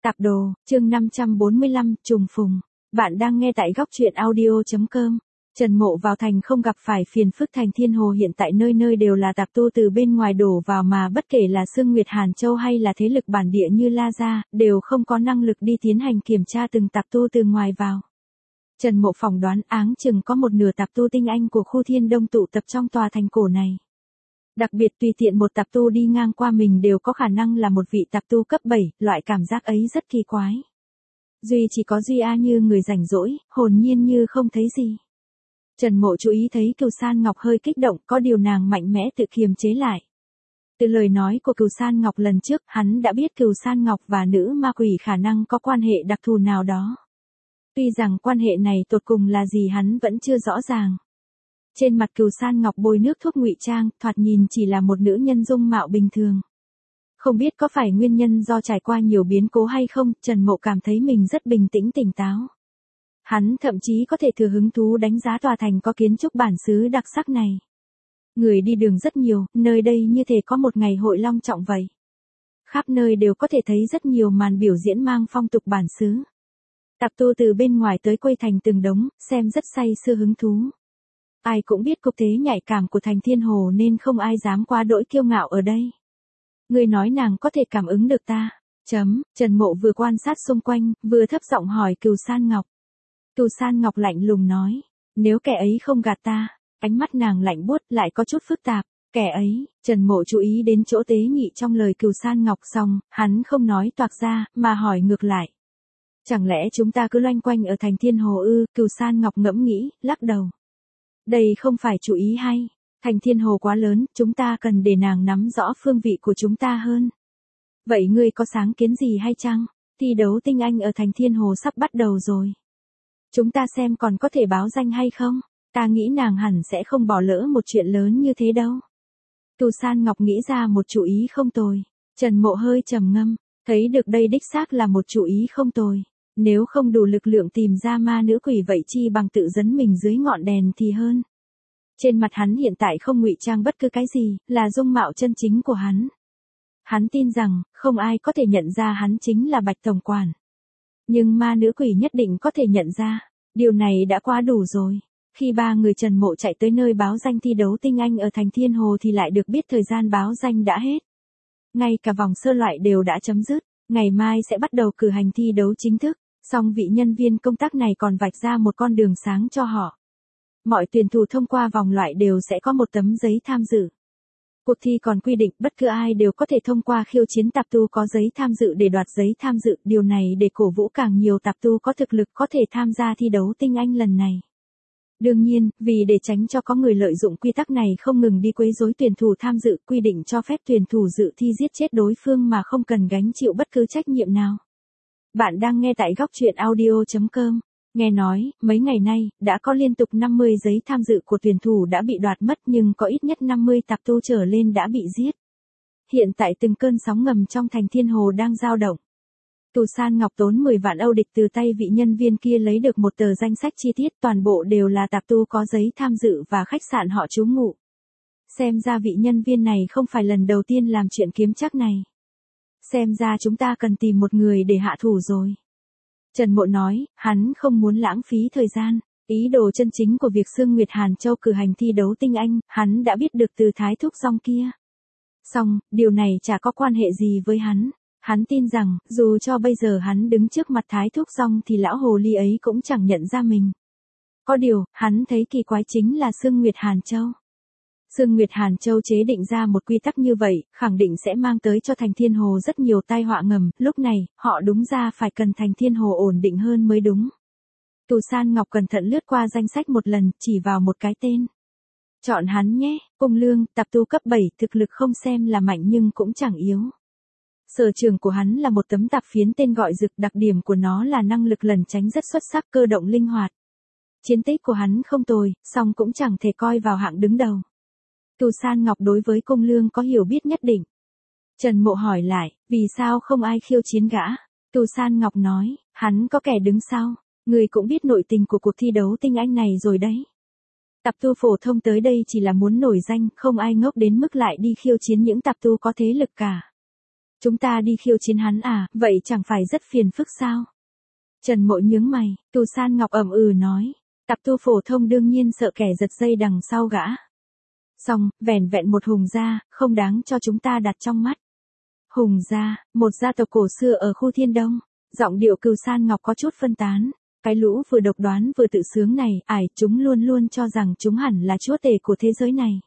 Tạp đồ, chương 545, trùng phùng. Bạn đang nghe tại góc truyện audio.com. Trần Mộ vào thành không gặp phải phiền phức. Thành Thiên Hồ hiện tại nơi nơi đều là tạp tu từ bên ngoài đổ vào, mà bất kể là Sương Nguyệt Hàn Châu hay là thế lực bản địa như La Gia, đều không có năng lực đi tiến hành kiểm tra từng tạp tu từ ngoài vào. Trần Mộ phỏng đoán áng chừng có một nửa tạp tu tinh anh của khu Thiên Đông tụ tập trong tòa thành cổ này. Đặc biệt tùy tiện một tạp tu đi ngang qua mình đều có khả năng là một vị tạp tu cấp 7, loại cảm giác ấy rất kỳ quái. Chỉ có Duy A như người rảnh rỗi, hồn nhiên như không thấy gì. Trần Mộ chú ý thấy Cửu San Ngọc hơi kích động, có điều nàng mạnh mẽ tự kiềm chế lại. Từ lời nói của Cửu San Ngọc lần trước, hắn đã biết Cửu San Ngọc và nữ ma quỷ khả năng có quan hệ đặc thù nào đó. Tuy rằng quan hệ này tột cùng là gì hắn vẫn chưa rõ ràng. Trên mặt Cửu San Ngọc bôi nước thuốc ngụy trang, thoạt nhìn chỉ là một nữ nhân dung mạo bình thường. Không biết có phải nguyên nhân do trải qua nhiều biến cố hay không, Trần Mộ cảm thấy mình rất bình tĩnh tỉnh táo. Hắn thậm chí có thể thừa hứng thú đánh giá tòa thành có kiến trúc bản xứ đặc sắc này. Người đi đường rất nhiều, nơi đây như thể có một ngày hội long trọng vậy. Khắp nơi đều có thể thấy rất nhiều màn biểu diễn mang phong tục bản xứ. Tạp tu từ bên ngoài tới quây thành từng đống, xem rất say sưa hứng thú. Ai cũng biết cục thế nhạy cảm của Thành Thiên Hồ nên không ai dám quá đỗi kiêu ngạo ở đây. Người nói nàng có thể cảm ứng được ta. Trần Mộ vừa quan sát xung quanh, vừa thấp giọng hỏi Cửu San Ngọc. Cửu San Ngọc lạnh lùng nói, nếu kẻ ấy không gạt ta. Ánh mắt nàng lạnh buốt lại có chút phức tạp. Kẻ ấy, Trần Mộ chú ý đến chỗ tế nhị trong lời Cửu San Ngọc xong, hắn không nói toạc ra, mà hỏi ngược lại. Chẳng lẽ chúng ta cứ loanh quanh ở Thành Thiên Hồ ư? Cửu San Ngọc ngẫm nghĩ, lắc đầu. Đây không phải chủ ý hay. Thành Thiên Hồ quá lớn, chúng ta cần để nàng nắm rõ phương vị của chúng ta hơn. Vậy ngươi có sáng kiến gì hay chăng? Thi đấu tinh anh ở Thành Thiên Hồ sắp bắt đầu rồi. Chúng ta xem còn có thể báo danh hay không? Ta nghĩ nàng hẳn sẽ không bỏ lỡ một chuyện lớn như thế đâu. Cửu San Ngọc nghĩ ra một chủ ý không tồi. Trần Mộ hơi trầm ngâm, thấy được đây đích xác là một chủ ý không tồi. Nếu không đủ lực lượng tìm ra ma nữ quỷ vậy chi bằng tự dấn mình dưới ngọn đèn thì hơn. Trên mặt hắn hiện tại không ngụy trang bất cứ cái gì, là dung mạo chân chính của hắn. Hắn tin rằng, không ai có thể nhận ra hắn chính là Bạch Tổng Quản. Nhưng ma nữ quỷ nhất định có thể nhận ra, điều này đã quá đủ rồi. Khi ba người Trần Mộ chạy tới nơi báo danh thi đấu tinh anh ở Thành Thiên Hồ thì lại được biết thời gian báo danh đã hết. Ngay cả vòng sơ loại đều đã chấm dứt, ngày mai sẽ bắt đầu cử hành thi đấu chính thức. Song vị nhân viên công tác này còn vạch ra một con đường sáng cho họ. Mọi tuyển thủ thông qua vòng loại đều sẽ có một tấm giấy tham dự. Cuộc thi còn quy định bất cứ ai đều có thể thông qua khiêu chiến tạp tu có giấy tham dự để đoạt giấy tham dự. Điều này để cổ vũ càng nhiều tạp tu có thực lực có thể tham gia thi đấu tinh anh lần này. Đương nhiên, vì để tránh cho có người lợi dụng quy tắc này không ngừng đi quấy rối tuyển thủ tham dự, quy định cho phép tuyển thủ dự thi giết chết đối phương mà không cần gánh chịu bất cứ trách nhiệm nào. Bạn đang nghe tại góc truyện audio.com. Nghe nói, mấy ngày nay, đã có liên tục 50 giấy tham dự của tuyển thủ đã bị đoạt mất nhưng có ít nhất 50 tạp tu trở lên đã bị giết. Hiện tại từng cơn sóng ngầm trong Thành Thiên Hồ đang dao động. Cửu San Ngọc tốn 10 vạn Âu địch từ tay vị nhân viên kia lấy được một tờ danh sách chi tiết, toàn bộ đều là tạp tu có giấy tham dự và khách sạn họ trú ngụ. Xem ra vị nhân viên này không phải lần đầu tiên làm chuyện kiếm trác này. Xem ra chúng ta cần tìm một người để hạ thủ rồi. Trần Mộ nói, hắn không muốn lãng phí thời gian. Ý đồ chân chính của việc Sương Nguyệt Hàn Châu cử hành thi đấu tinh anh, hắn đã biết được từ Thái Thúc Song kia. Song, điều này chả có quan hệ gì với hắn. Hắn tin rằng, dù cho bây giờ hắn đứng trước mặt Thái Thúc Song thì lão hồ ly ấy cũng chẳng nhận ra mình. Có điều, hắn thấy kỳ quái chính là Sương Nguyệt Hàn Châu. Sương Nguyệt Hàn Châu chế định ra một quy tắc như vậy, khẳng định sẽ mang tới cho Thành Thiên Hồ rất nhiều tai họa ngầm, lúc này, họ đúng ra phải cần Thành Thiên Hồ ổn định hơn mới đúng. Cửu San Ngọc cẩn thận lướt qua danh sách một lần, chỉ vào một cái tên. Chọn hắn nhé, Cung Lương, tạp tu cấp 7, thực lực không xem là mạnh nhưng cũng chẳng yếu. Sở trường của hắn là một tấm tạp phiến tên gọi Dực, đặc điểm của nó là năng lực lẩn tránh rất xuất sắc, cơ động linh hoạt. Chiến tích của hắn không tồi, song cũng chẳng thể coi vào hạng đứng đầu. Cửu San Ngọc đối với Cung Lương có hiểu biết nhất định. Trần Mộ hỏi lại, vì sao không ai khiêu chiến gã? Cửu San Ngọc nói, hắn có kẻ đứng sau. Người cũng biết nội tình của cuộc thi đấu tinh anh này rồi đấy. Tạp tu phổ thông tới đây chỉ là muốn nổi danh, không ai ngốc đến mức lại đi khiêu chiến những tạp tu có thế lực cả. Chúng ta đi khiêu chiến hắn à, vậy chẳng phải rất phiền phức sao? Trần Mộ nhướng mày, Cửu San Ngọc nói. Tạp tu phổ thông đương nhiên sợ kẻ giật dây đằng sau gã. Xong, vẻn vẹn một Hùng gia, không đáng cho chúng ta đặt trong mắt. Hùng gia, một gia tộc cổ xưa ở khu Thiên Đông. Giọng điệu Cửu San Ngọc có chút phân tán. Cái lũ vừa độc đoán vừa tự sướng này, chúng luôn luôn cho rằng chúng hẳn là chúa tể của thế giới này.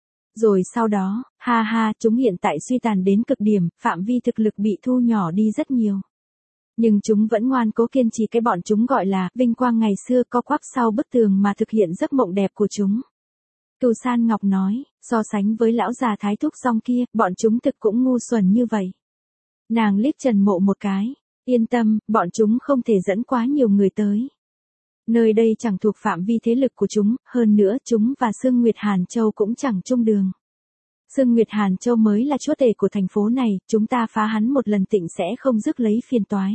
Rồi sau đó, chúng hiện tại suy tàn đến cực điểm, phạm vi thực lực bị thu nhỏ đi rất nhiều. Nhưng chúng vẫn ngoan cố kiên trì cái bọn chúng gọi là vinh quang ngày xưa co quắp sau bức tường mà thực hiện giấc mộng đẹp của chúng. Cửu San Ngọc nói, so sánh với lão già thái thúc rong kia, bọn chúng thực cũng ngu xuẩn như vậy. Nàng liếc Trần Mộ một cái, yên tâm, bọn chúng không thể dẫn quá nhiều người tới. Nơi đây chẳng thuộc phạm vi thế lực của chúng, hơn nữa chúng và Sương Nguyệt Hàn Châu cũng chẳng chung đường. Sương Nguyệt Hàn Châu mới là chúa tể của thành phố này, chúng ta phá hắn một lần tịnh sẽ không rước lấy phiền toái.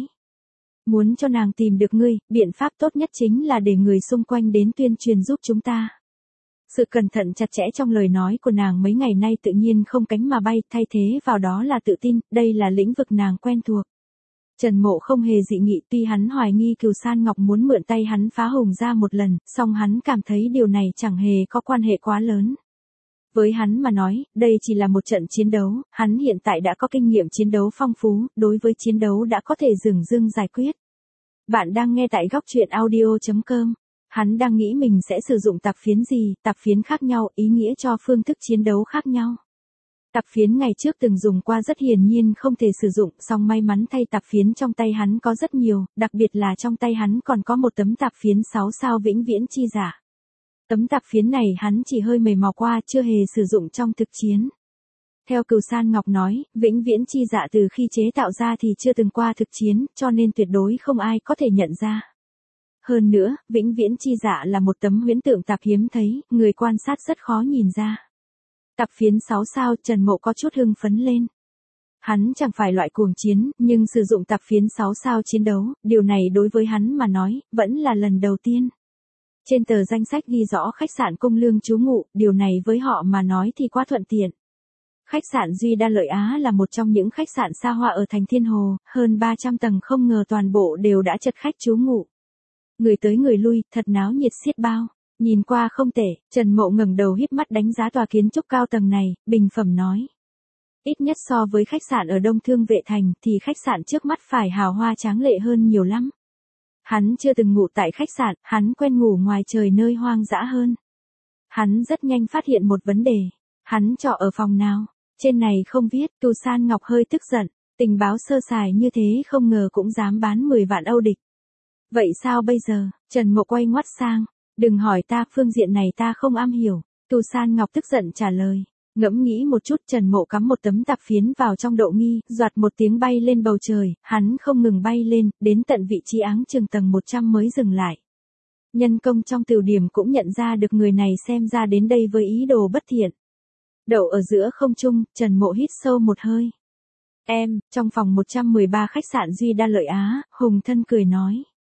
Muốn cho nàng tìm được ngươi, biện pháp tốt nhất chính là để người xung quanh đến tuyên truyền giúp chúng ta. Sự cẩn thận chặt chẽ trong lời nói của nàng mấy ngày nay tự nhiên không cánh mà bay, thay thế vào đó là tự tin, đây là lĩnh vực nàng quen thuộc. Trần Mộ không hề dị nghị, tuy hắn hoài nghi Cửu San Ngọc muốn mượn tay hắn phá Hùng gia một lần, song hắn cảm thấy điều này chẳng hề có quan hệ quá lớn. Với hắn mà nói, đây chỉ là một trận chiến đấu, hắn hiện tại đã có kinh nghiệm chiến đấu phong phú, đối với chiến đấu đã có thể dửng dưng giải quyết. Bạn đang nghe tại góc truyện audio.com. Hắn đang nghĩ mình sẽ sử dụng tạp phiến gì, tạp phiến khác nhau, ý nghĩa cho phương thức chiến đấu khác nhau. Tạp phiến ngày trước từng dùng qua rất hiển nhiên không thể sử dụng, song may mắn thay tạp phiến trong tay hắn có rất nhiều, đặc biệt là trong tay hắn còn có một tấm tạp phiến 6 sao vĩnh viễn chi giả. Tấm tạp phiến này hắn chỉ hơi mềm mò qua, chưa hề sử dụng trong thực chiến. Theo Cửu San Ngọc nói, vĩnh viễn chi dạ từ khi chế tạo ra thì chưa từng qua thực chiến, cho nên tuyệt đối không ai có thể nhận ra. Hơn nữa, vĩnh viễn chi dạ là một tấm huyễn tượng tạp hiếm thấy, người quan sát rất khó nhìn ra. Tạp phiến 6 sao, Trần Mộ có chút hưng phấn lên. Hắn chẳng phải loại cuồng chiến, nhưng sử dụng tạp phiến 6 sao chiến đấu, điều này đối với hắn mà nói, vẫn là lần đầu tiên. Trên tờ danh sách ghi rõ khách sạn Cung Lương trú ngụ, điều này với họ mà nói thì quá thuận tiện. Khách sạn Duy Đa Lợi Á là một trong những khách sạn xa hoa ở thành Thiên Hồ, hơn 300 tầng không ngờ toàn bộ đều đã chật khách trú ngụ. Người tới người lui, thật náo nhiệt xiết bao. Nhìn qua không tệ, Trần Mộ ngẩng đầu híp mắt đánh giá tòa kiến trúc cao tầng này, bình phẩm nói. Ít nhất so với khách sạn ở Đông Thương Vệ Thành thì khách sạn trước mắt phải hào hoa tráng lệ hơn nhiều lắm. Hắn chưa từng ngủ tại khách sạn, hắn quen ngủ ngoài trời nơi hoang dã hơn. Hắn rất nhanh phát hiện một vấn đề. Hắn trọ ở phòng nào? Trên này không viết, Cửu San Ngọc hơi tức giận. Tình báo sơ sài như thế không ngờ cũng dám bán 10 vạn Âu địch. Vậy sao bây giờ? Trần Mộ quay ngoắt sang. Đừng hỏi ta, phương diện này ta không am hiểu. Cửu San Ngọc tức giận trả lời. Ngẫm nghĩ một chút, Trần Mộ cắm một tấm tạp phiến vào trong đậu nghi, doạt một tiếng bay lên bầu trời, hắn không ngừng bay lên, đến tận vị trí áng chừng tầng 100 mới dừng lại. Nhân công trong tửu điểm cũng nhận ra được người này xem ra đến đây với ý đồ bất thiện. Đậu ở giữa không trung, Trần Mộ hít sâu một hơi. Trong phòng 113 khách sạn Duy Đa Lợi Á, Hùng Thân cười nói.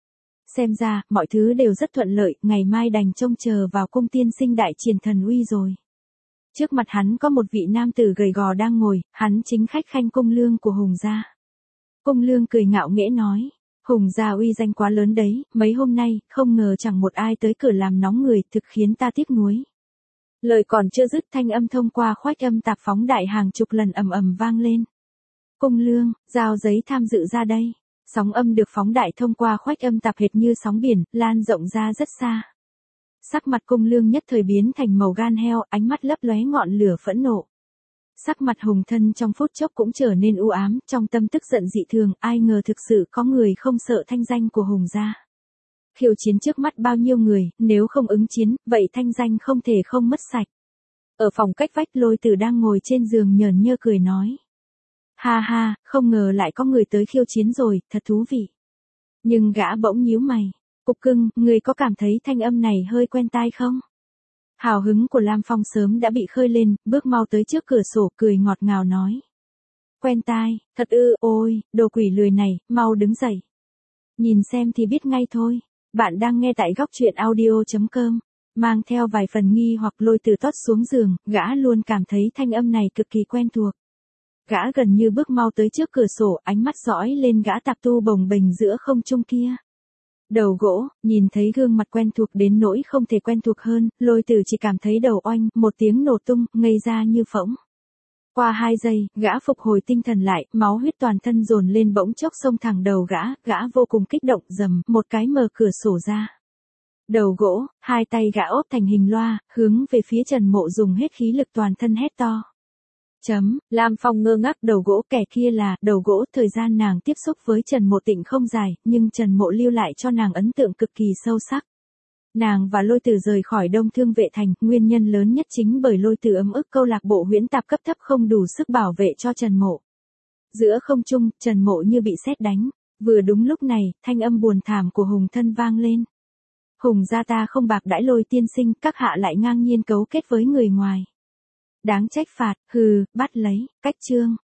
Xem ra, mọi thứ đều rất thuận lợi, ngày mai đành trông chờ vào cung tiên sinh đại triển thần uy rồi. Trước mặt hắn có một vị nam tử gầy gò đang ngồi, hắn chính khách khanh Cung Lương của Hùng gia. Cung Lương cười ngạo nghễ nói, Hùng gia uy danh quá lớn đấy, mấy hôm nay, không ngờ chẳng một ai tới cửa làm nóng người, thực khiến ta tiếc nuối. Lời còn chưa dứt, thanh âm thông qua khoách âm tạp phóng đại hàng chục lần ầm ầm vang lên. Cung Lương, giao giấy tham dự ra đây. Sóng âm được phóng đại thông qua khoách âm tạp hệt như sóng biển, lan rộng ra rất xa. Sắc mặt Cung Lương nhất thời biến thành màu gan heo, ánh mắt lấp lóe ngọn lửa phẫn nộ. Sắc mặt Hùng Thân trong phút chốc cũng trở nên u ám, trong tâm tức giận dị thường, ai ngờ thực sự có người không sợ thanh danh của Hùng gia. Khiêu chiến trước mắt bao nhiêu người, nếu không ứng chiến, vậy thanh danh không thể không mất sạch. Ở phòng cách vách, Lôi Tử đang ngồi trên giường nhởn nhơ cười nói. Ha, không ngờ lại có người tới khiêu chiến rồi, thật thú vị. Nhưng gã bỗng nhíu mày. Cục Cưng, người có cảm thấy thanh âm này hơi quen tai không? Hào hứng của Lam Phong sớm đã bị khơi lên, bước mau tới trước cửa sổ cười ngọt ngào nói. Quen tai, thật ư, ôi, đồ quỷ lười này, mau đứng dậy. Nhìn xem thì biết ngay thôi. Bạn đang nghe tại góc truyện audio.com. Mang theo vài phần nghi hoặc Lôi Tử tót xuống giường, gã luôn cảm thấy thanh âm này cực kỳ quen thuộc. Gã gần như bước mau tới trước cửa sổ, ánh mắt dõi lên gã tạp tu bồng bềnh giữa không trung kia. Đầu gỗ, nhìn thấy gương mặt quen thuộc đến nỗi không thể quen thuộc hơn, Lôi Tử chỉ cảm thấy đầu oanh, một tiếng nổ tung, ngây ra như phỗng. Qua 2 giây, gã phục hồi tinh thần lại, máu huyết toàn thân dồn lên bỗng chốc xông thẳng đầu gã vô cùng kích động, rầm, một cái mở cửa sổ ra. Đầu gỗ, 2 tay gã ốp thành hình loa, hướng về phía Trần Mộ dùng hết khí lực toàn thân hét to. Lam Phong ngơ ngác, đầu gỗ, kẻ kia là đầu gỗ. Thời gian nàng tiếp xúc với Trần Mộ Tịnh không dài, nhưng Trần Mộ lưu lại cho nàng ấn tượng cực kỳ sâu sắc. Nàng và Lôi Tử rời khỏi Đông Thương Vệ Thành, nguyên nhân lớn nhất chính bởi Lôi Tử ấm ức câu lạc bộ huyễn tạp cấp thấp không đủ sức bảo vệ cho Trần Mộ. Giữa không trung, Trần Mộ như bị sét đánh. Vừa đúng lúc này, thanh âm buồn thảm của Hùng Thân vang lên. Hùng gia ta không bạc đãi Lôi tiên sinh, các hạ lại ngang nhiên cấu kết với người ngoài. Đáng trách phạt, hừ, bắt lấy, cách chương.